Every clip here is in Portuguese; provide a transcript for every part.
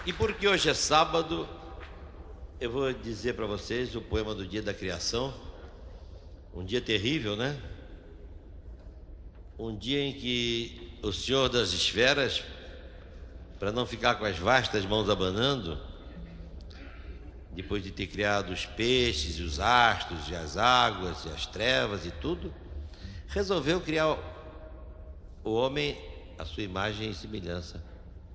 E porque hoje é sábado, eu vou dizer para vocês o poema do dia da criação. Um dia terrível, né? Um dia em que o Senhor das esferas, para não ficar com as vastas mãos abanando, depois de ter criado os peixes, e os astros, e as águas, e as trevas e tudo, resolveu criar o homem à sua imagem e semelhança.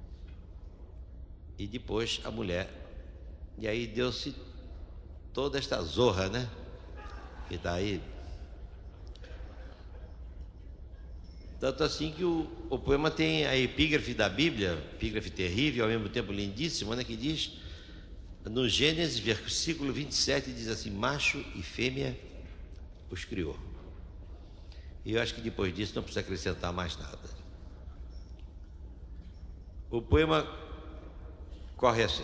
E depois a mulher. E aí deu-se toda esta zorra, né? Que está aí. Tanto assim que o poema tem a epígrafe da Bíblia, epígrafe terrível, ao mesmo tempo lindíssima, né? Que diz, no Gênesis, versículo 27, diz assim: macho e fêmea os criou. E eu acho que depois disso não precisa acrescentar mais nada. O poema corre assim: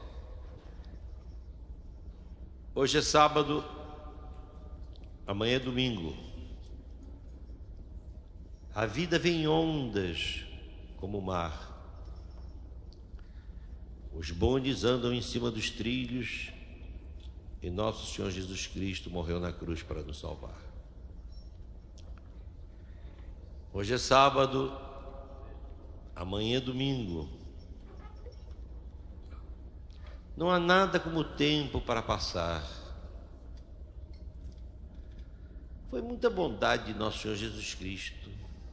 hoje é sábado, amanhã é domingo. A vida vem em ondas como o mar. Os bondes andam em cima dos trilhos e nosso Senhor Jesus Cristo morreu na cruz para nos salvar. Hoje é sábado, amanhã é domingo. Não há nada como o tempo para passar. Foi muita bondade de nosso Senhor Jesus Cristo.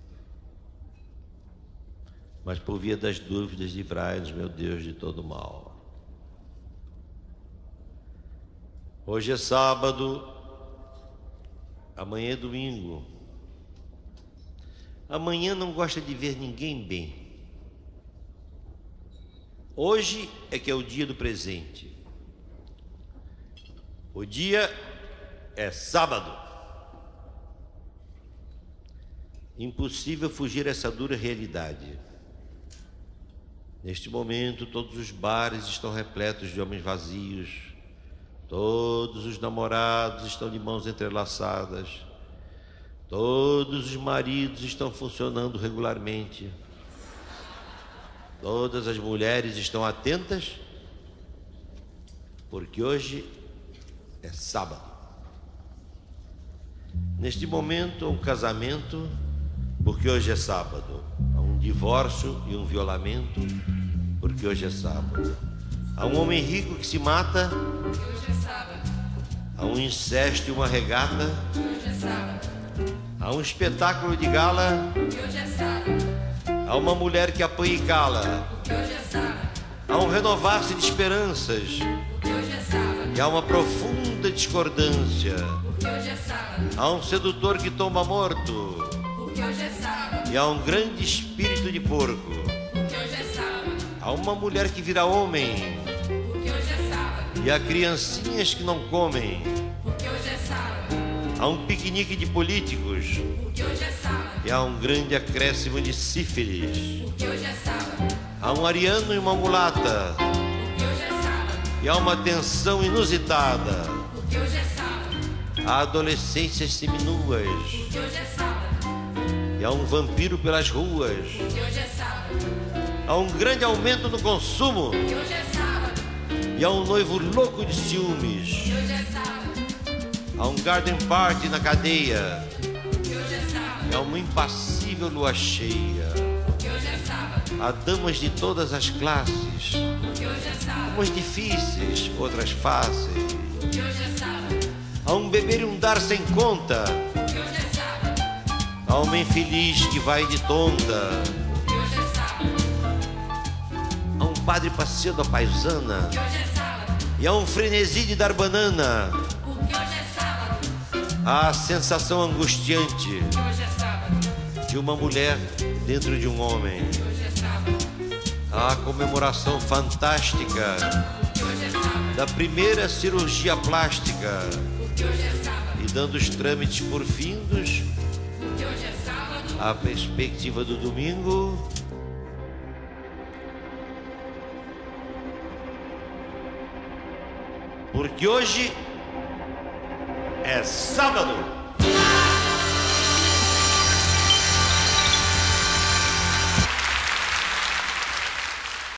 Mas por via das dúvidas, livrai-nos, meu Deus, de todo mal. Hoje é sábado, amanhã é domingo. Amanhã não gosta de ver ninguém bem. Hoje é que é o dia do presente. O dia é sábado. Impossível fugir essa dura realidade. Neste momento, todos os bares estão repletos de homens vazios. Todos os namorados estão de mãos entrelaçadas. Todos os maridos estão funcionando regularmente. Todas as mulheres estão atentas, porque hoje é sábado. Neste momento, há um casamento, porque hoje é sábado. Há um divórcio e um violamento, porque hoje é sábado. Há um homem rico que se mata, porque hoje é sábado. Há um incesto e uma regata, porque hoje é sábado. Há um espetáculo de gala, porque hoje é sábado. há uma mulher que apanha e cala, porque hoje é sábado. há um renovar-se de esperanças, porque hoje é sábado. e há uma profunda discordância. porque hoje é sábado. Há um sedutor que tomba morto, porque hoje é sábado. e há um grande espírito de porco. porque hoje é sábado. Há uma mulher que vira homem, porque hoje é sábado. e há criancinhas que não comem. porque hoje é sábado. Há um piquenique de políticos, porque hoje é sábado. e há um grande acréscimo de sífilis. porque hoje é sábado. Há um ariano e uma mulata, porque hoje é sábado. e há uma tensão inusitada. porque hoje é sábado. Há adolescências seminuas, porque hoje é sábado. e há um vampiro pelas ruas. porque hoje é sábado. Há um grande aumento no consumo, porque hoje é sábado. e há um noivo louco de ciúmes. porque hoje é sábado. Há um garden party na cadeia, porque hoje é sábado. e há uma impassível lua cheia. porque hoje é sábado. Há damas de todas as classes, porque hoje é sábado. umas difíceis, outras fáceis. porque hoje é sábado. Há um beber e um dar sem conta, porque hoje é sábado. há uma infeliz que vai de tonta. porque hoje é sábado. Há um padre passeando a paisana, porque hoje é sábado. e há um frenesi de dar banana. porque hoje é sábado. Há a sensação angustiante porque hoje é sábado. de uma mulher dentro de um homem. porque hoje é sábado. Há a comemoração fantástica porque hoje é sábado. da primeira cirurgia plástica, porque hoje é sábado. e dando os trâmites por findos, porque hoje é sábado. a perspectiva do domingo. Porque hoje é sábado.